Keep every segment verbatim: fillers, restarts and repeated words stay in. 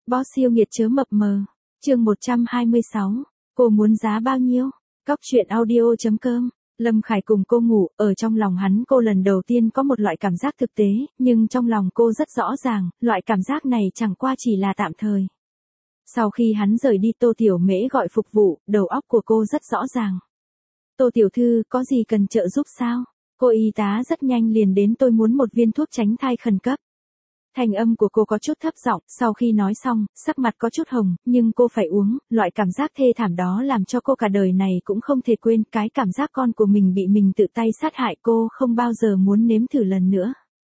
Boss siêu nghiệt chớ mập mờ. Chương một trăm hai mươi sáu. Cô muốn giá bao nhiêu? Cóc truyện audio.com. Lâm Khải cùng cô ngủ, ở trong lòng hắn cô lần đầu tiên có một loại cảm giác thực tế, nhưng trong lòng cô rất rõ ràng, loại cảm giác này chẳng qua chỉ là tạm thời. Sau khi hắn rời đi, Tô Tiểu Mễ gọi phục vụ, đầu óc của cô rất rõ ràng. Tô tiểu thư, có gì cần trợ giúp sao? Cô y tá rất nhanh liền đến, tôi muốn một viên thuốc tránh thai khẩn cấp. Thanh âm của cô có chút thấp giọng, sau khi nói xong, sắc mặt có chút hồng, nhưng cô phải uống, loại cảm giác thê thảm đó làm cho cô cả đời này cũng không thể quên, cái cảm giác con của mình bị mình tự tay sát hại, cô không bao giờ muốn nếm thử lần nữa.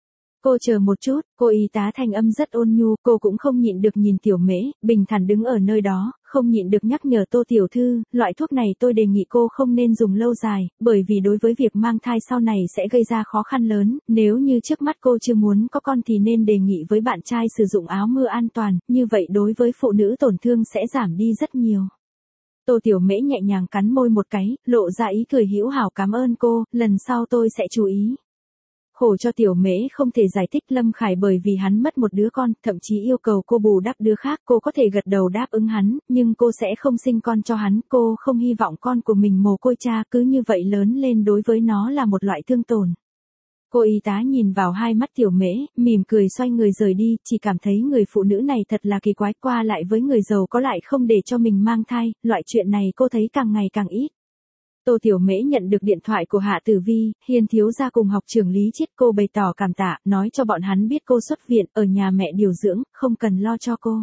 Cô chờ một chút, cô y tá thanh âm rất ôn nhu, cô cũng không nhịn được nhìn Tiểu Mễ, bình thản đứng ở nơi đó, không nhịn được nhắc nhở Tô tiểu thư, loại thuốc này tôi đề nghị cô không nên dùng lâu dài, bởi vì đối với việc mang thai sau này sẽ gây ra khó khăn lớn, nếu như trước mắt cô chưa muốn có con thì nên đề nghị với bạn trai sử dụng áo mưa an toàn, như vậy đối với phụ nữ tổn thương sẽ giảm đi rất nhiều. Tô Tiểu Mễ nhẹ nhàng cắn môi một cái, lộ ra ý cười hữu hảo, cảm ơn cô, lần sau tôi sẽ chú ý. Khổ cho Tiểu Mễ không thể giải thích Lâm Khải bởi vì hắn mất một đứa con, thậm chí yêu cầu cô bù đắp đứa khác, cô có thể gật đầu đáp ứng hắn, nhưng cô sẽ không sinh con cho hắn, cô không hy vọng con của mình mồ côi cha cứ như vậy lớn lên đối với nó là một loại thương tổn. Cô y tá nhìn vào hai mắt Tiểu Mễ, mỉm cười xoay người rời đi, chỉ cảm thấy người phụ nữ này thật là kỳ quái, qua lại với người giàu có lại không để cho mình mang thai, loại chuyện này cô thấy càng ngày càng ít. Tô Tiểu Mễ nhận được điện thoại của Hạ Tử Vi, Hiên thiếu gia cùng học trưởng Lý Chiết, cô bày tỏ cảm tạ, nói cho bọn hắn biết cô xuất viện, ở nhà mẹ điều dưỡng, không cần lo cho cô.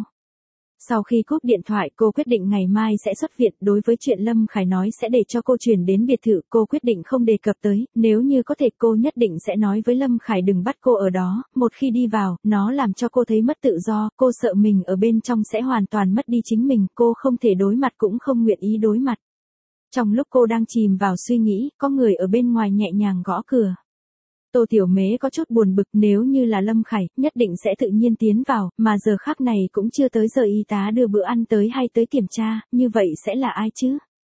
Sau khi cúp điện thoại, cô quyết định ngày mai sẽ xuất viện, đối với chuyện Lâm Khải nói sẽ để cho cô chuyển đến biệt thự, cô quyết định không đề cập tới, nếu như có thể cô nhất định sẽ nói với Lâm Khải đừng bắt cô ở đó, một khi đi vào, nó làm cho cô thấy mất tự do, cô sợ mình ở bên trong sẽ hoàn toàn mất đi chính mình, cô không thể đối mặt cũng không nguyện ý đối mặt. Trong lúc cô đang chìm vào suy nghĩ, có người ở bên ngoài nhẹ nhàng gõ cửa. Tô Tiểu Mễ có chút buồn bực, nếu như là Lâm Khải, nhất định sẽ tự nhiên tiến vào, mà giờ khắc này cũng chưa tới giờ y tá đưa bữa ăn tới hay tới kiểm tra, như vậy sẽ là ai chứ?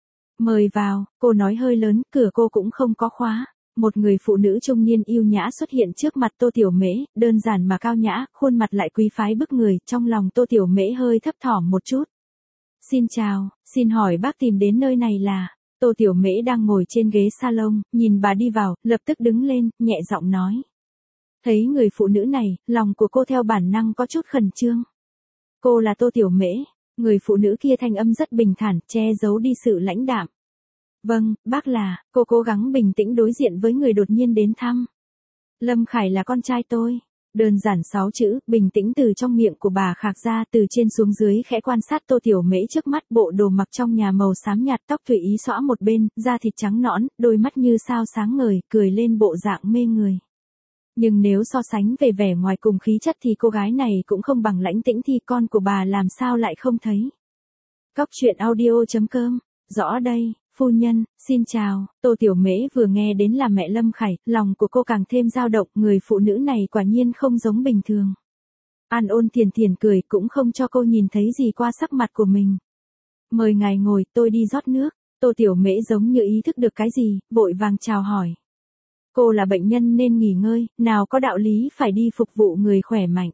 Mời vào, cô nói hơi lớn, cửa cô cũng không có khóa. Một người phụ nữ trung niên yêu nhã xuất hiện trước mặt Tô Tiểu Mễ, đơn giản mà cao nhã, khuôn mặt lại quý phái bức người, trong lòng Tô Tiểu Mễ hơi thấp thỏm một chút. Xin chào, xin hỏi bác tìm đến nơi này là... Tô Tiểu Mễ đang ngồi trên ghế salon, nhìn bà đi vào, lập tức đứng lên, nhẹ giọng nói. Thấy người phụ nữ này, lòng của cô theo bản năng có chút khẩn trương. Cô là Tô Tiểu Mễ, người phụ nữ kia thanh âm rất bình thản, che giấu đi sự lãnh đạm. Vâng, bác là, cô cố gắng bình tĩnh đối diện với người đột nhiên đến thăm. Lâm Khải là con trai tôi. Đơn giản sáu chữ, bình tĩnh từ trong miệng của bà khạc ra, từ trên xuống dưới khẽ quan sát Tô Tiểu Mễ trước mắt, bộ đồ mặc trong nhà màu xám nhạt, tóc tùy ý xõa một bên, da thịt trắng nõn, đôi mắt như sao sáng ngời, cười lên bộ dạng mê người. Nhưng nếu so sánh về vẻ ngoài cùng khí chất thì cô gái này cũng không bằng Lãnh Tĩnh thì con của bà làm sao lại không thấy. Cóc truyện audio.com, rõ đây. Phu nhân, xin chào, Tô Tiểu Mễ vừa nghe đến là mẹ Lâm Khải, lòng của cô càng thêm dao động, người phụ nữ này quả nhiên không giống bình thường. An ôn thiền thiền cười, cũng không cho cô nhìn thấy gì qua sắc mặt của mình. Mời ngài ngồi, tôi đi rót nước. Tô Tiểu Mễ giống như ý thức được cái gì, vội vàng chào hỏi. Cô là bệnh nhân nên nghỉ ngơi, nào có đạo lý phải đi phục vụ người khỏe mạnh.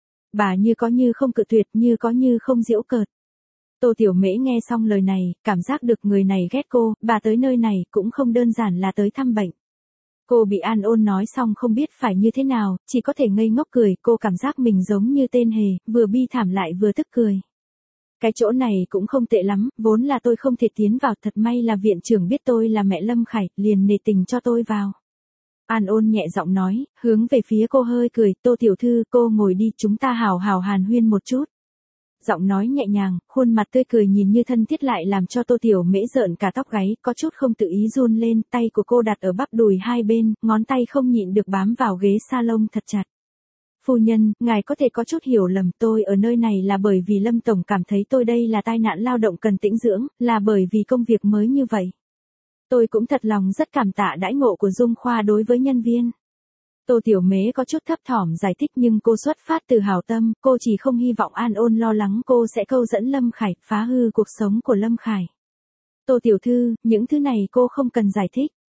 Bà như có như không cự tuyệt, như có như không giễu cợt. Tô Tiểu Mễ nghe xong lời này, cảm giác được người này ghét cô, bà tới nơi này cũng không đơn giản là tới thăm bệnh. Cô bị An ôn nói xong không biết phải như thế nào, chỉ có thể ngây ngốc cười, cô cảm giác mình giống như tên hề, vừa bi thảm lại vừa tức cười. Cái chỗ này cũng không tệ lắm, vốn là tôi không thể tiến vào, thật may là viện trưởng biết tôi là mẹ Lâm Khải, liền nể tình cho tôi vào. An ôn nhẹ giọng nói, hướng về phía cô hơi cười, Tô tiểu thư, cô ngồi đi, chúng ta hào hào hàn huyên một chút. Giọng nói nhẹ nhàng, khuôn mặt tươi cười nhìn như thân thiết lại làm cho Tô Tiểu Mễ rợn cả tóc gáy, có chút không tự ý run lên, tay của cô đặt ở bắp đùi hai bên, ngón tay không nhịn được bám vào ghế salon thật chặt. Phu nhân, ngài có thể có chút hiểu lầm, tôi ở nơi này là bởi vì Lâm Tổng cảm thấy tôi đây là tai nạn lao động cần tĩnh dưỡng, là bởi vì công việc mới như vậy. Tôi cũng thật lòng rất cảm tạ đãi ngộ của Dung Khoa đối với nhân viên. Tô Tiểu Mễ có chút thấp thỏm giải thích nhưng cô xuất phát từ hảo tâm, cô chỉ không hy vọng An ôn lo lắng cô sẽ câu dẫn Lâm Khải, phá hư cuộc sống của Lâm Khải. Tô tiểu thư, những thứ này cô không cần giải thích.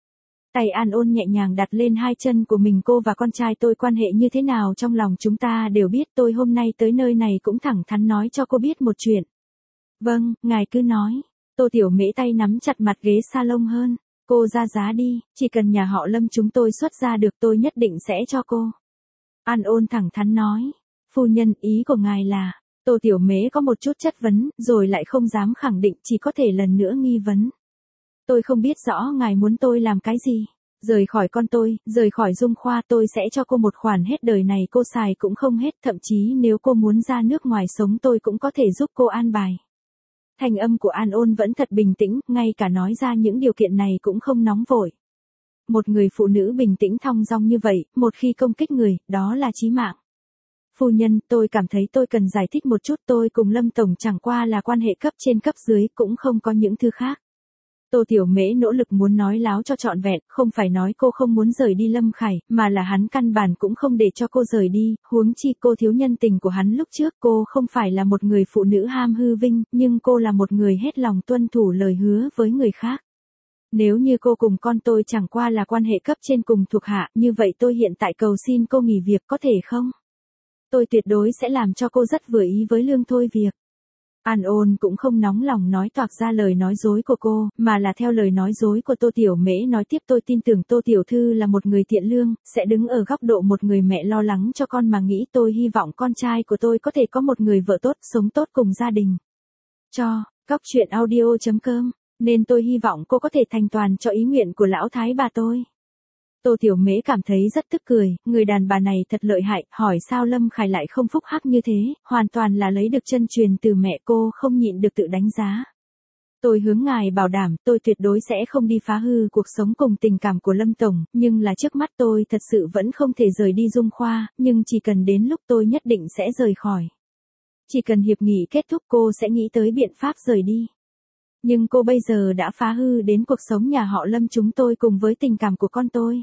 Tay An Ôn nhẹ nhàng đặt lên hai chân của mình. Cô và con trai tôi quan hệ như thế nào trong lòng chúng ta đều biết. Tôi hôm nay tới nơi này cũng thẳng thắn nói cho cô biết một chuyện. Vâng, ngài cứ nói. Tô Tiểu Mễ tay nắm chặt mặt ghế salon hơn. Cô ra giá đi, chỉ cần nhà họ Lâm chúng tôi xuất ra được tôi nhất định sẽ cho cô. An Ôn thẳng thắn nói. Phu nhân, ý của ngài là... Tô Tiểu Mễ có một chút chất vấn, rồi lại không dám khẳng định, chỉ có thể lần nữa nghi vấn. Tôi không biết rõ ngài muốn tôi làm cái gì. Rời khỏi con tôi, rời khỏi Dung Khoa, tôi sẽ cho cô một khoản hết đời này cô xài cũng không hết, thậm chí nếu cô muốn ra nước ngoài sống tôi cũng có thể giúp cô an bài. Thanh âm của An Ôn vẫn thật bình tĩnh, ngay cả nói ra những điều kiện này cũng không nóng vội. Một người phụ nữ bình tĩnh thong dong như vậy, một khi công kích người, đó là chí mạng. Phu nhân, tôi cảm thấy tôi cần giải thích một chút, tôi cùng Lâm Tổng chẳng qua là quan hệ cấp trên cấp dưới, cũng không có những thứ khác. Tô Tiểu Mễ nỗ lực muốn nói láo cho trọn vẹn, không phải nói cô không muốn rời đi Lâm Khải, mà là hắn căn bản cũng không để cho cô rời đi, huống chi cô thiếu nhân tình của hắn lúc trước. Cô không phải là một người phụ nữ ham hư vinh, nhưng cô là một người hết lòng tuân thủ lời hứa với người khác. Nếu như cô cùng con tôi chẳng qua là quan hệ cấp trên cùng thuộc hạ, như vậy tôi hiện tại cầu xin cô nghỉ việc có thể không? Tôi tuyệt đối sẽ làm cho cô rất vừa ý với lương thôi việc. An Ôn cũng không nóng lòng nói toạc ra lời nói dối của cô, mà là theo lời nói dối của Tô Tiểu Mễ nói tiếp. Tôi tin tưởng Tô Tiểu Thư là một người thiện lương, sẽ đứng ở góc độ một người mẹ lo lắng cho con mà nghĩ. Tôi hy vọng con trai của tôi có thể có một người vợ tốt, sống tốt cùng gia đình. Cho, Cóc Truyện Audio chấm com, nên tôi hy vọng cô có thể thành toàn cho ý nguyện của lão thái bà tôi. Tô Tiểu Mễ cảm thấy rất tức cười, người đàn bà này thật lợi hại, hỏi sao Lâm Khải lại không phúc hắc như thế, hoàn toàn là lấy được chân truyền từ mẹ. Cô không nhịn được tự đánh giá. Tôi hướng ngài bảo đảm, tôi tuyệt đối sẽ không đi phá hư cuộc sống cùng tình cảm của Lâm Tổng, nhưng là trước mắt tôi thật sự vẫn không thể rời đi Dung Khoa, nhưng chỉ cần đến lúc tôi nhất định sẽ rời khỏi. Chỉ cần hiệp nghị kết thúc cô sẽ nghĩ tới biện pháp rời đi. Nhưng cô bây giờ đã phá hư đến cuộc sống nhà họ Lâm chúng tôi cùng với tình cảm của con tôi.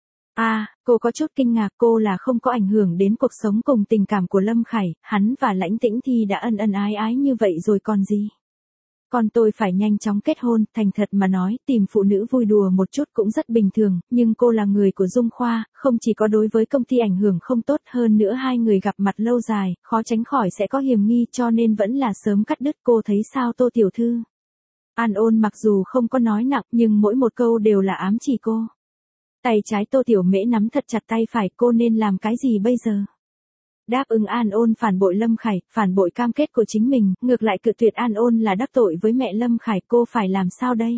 À, cô có chút kinh ngạc, cô là không có ảnh hưởng đến cuộc sống cùng tình cảm của Lâm Khải, hắn và Lãnh Tĩnh thì đã ân ân ái ái như vậy rồi còn gì. Con tôi phải nhanh chóng kết hôn, thành thật mà nói, tìm phụ nữ vui đùa một chút cũng rất bình thường, nhưng cô là người của Dung Khoa, không chỉ có đối với công ty ảnh hưởng không tốt, hơn nữa hai người gặp mặt lâu dài, khó tránh khỏi sẽ có hiềm nghi, cho nên vẫn là sớm cắt đứt. Cô thấy sao Tô Tiểu Thư? An Ôn mặc dù không có nói nặng, nhưng mỗi một câu đều là ám chỉ cô. Tay trái Tô Tiểu Mễ nắm thật chặt tay phải, cô nên làm cái gì bây giờ? Đáp ứng An Ôn phản bội Lâm Khải, phản bội cam kết của chính mình, ngược lại cự tuyệt An Ôn là đắc tội với mẹ Lâm Khải, cô phải làm sao đây?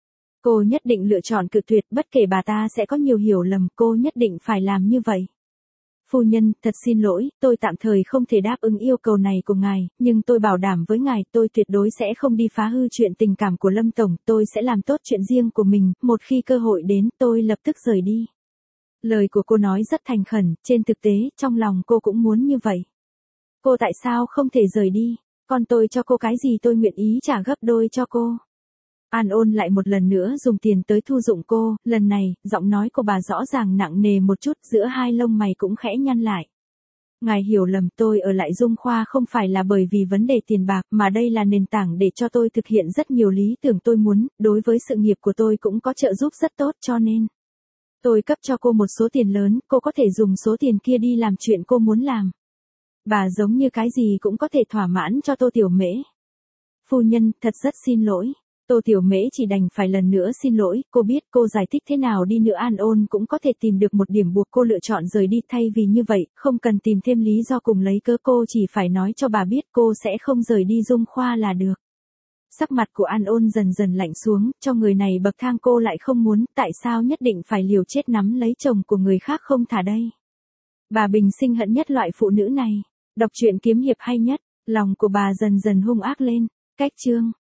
Cô nhất định lựa chọn cự tuyệt, bất kể bà ta sẽ có nhiều hiểu lầm, cô nhất định phải làm như vậy. Phu nhân, thật xin lỗi, tôi tạm thời không thể đáp ứng yêu cầu này của ngài, nhưng tôi bảo đảm với ngài, tôi tuyệt đối sẽ không đi phá hư chuyện tình cảm của Lâm Tổng, tôi sẽ làm tốt chuyện riêng của mình, một khi cơ hội đến, tôi lập tức rời đi. Lời của cô nói rất thành khẩn, trên thực tế, trong lòng cô cũng muốn như vậy. Cô tại sao không thể rời đi? Còn tôi cho cô cái gì tôi nguyện ý trả gấp đôi cho cô. An Ôn lại một lần nữa dùng tiền tới thu dụng cô, lần này, giọng nói của bà rõ ràng nặng nề một chút, giữa hai lông mày cũng khẽ nhăn lại. Ngài hiểu lầm, tôi ở lại Dung Khoa không phải là bởi vì vấn đề tiền bạc, mà đây là nền tảng để cho tôi thực hiện rất nhiều lý tưởng tôi muốn, đối với sự nghiệp của tôi cũng có trợ giúp rất tốt, cho nên tôi cấp cho cô một số tiền lớn, cô có thể dùng số tiền kia đi làm chuyện cô muốn làm. Bà giống như cái gì cũng có thể thỏa mãn cho Tô Tiểu Mễ. Phu nhân, thật rất xin lỗi. Tô Tiểu Mễ chỉ đành phải lần nữa xin lỗi, cô biết cô giải thích thế nào đi nữa An Ôn cũng có thể tìm được một điểm buộc cô lựa chọn rời đi, thay vì như vậy, không cần tìm thêm lý do cùng lấy cớ, cô chỉ phải nói cho bà biết cô sẽ không rời đi Dung Khoa là được. Sắc mặt của An Ôn dần dần lạnh xuống, cho người này bậc thang cô lại không muốn, tại sao nhất định phải liều chết nắm lấy chồng của người khác không thả đây. Bà bình sinh hận nhất loại phụ nữ này, đọc truyện kiếm hiệp hay nhất, lòng của bà dần dần hung ác lên, cách chương.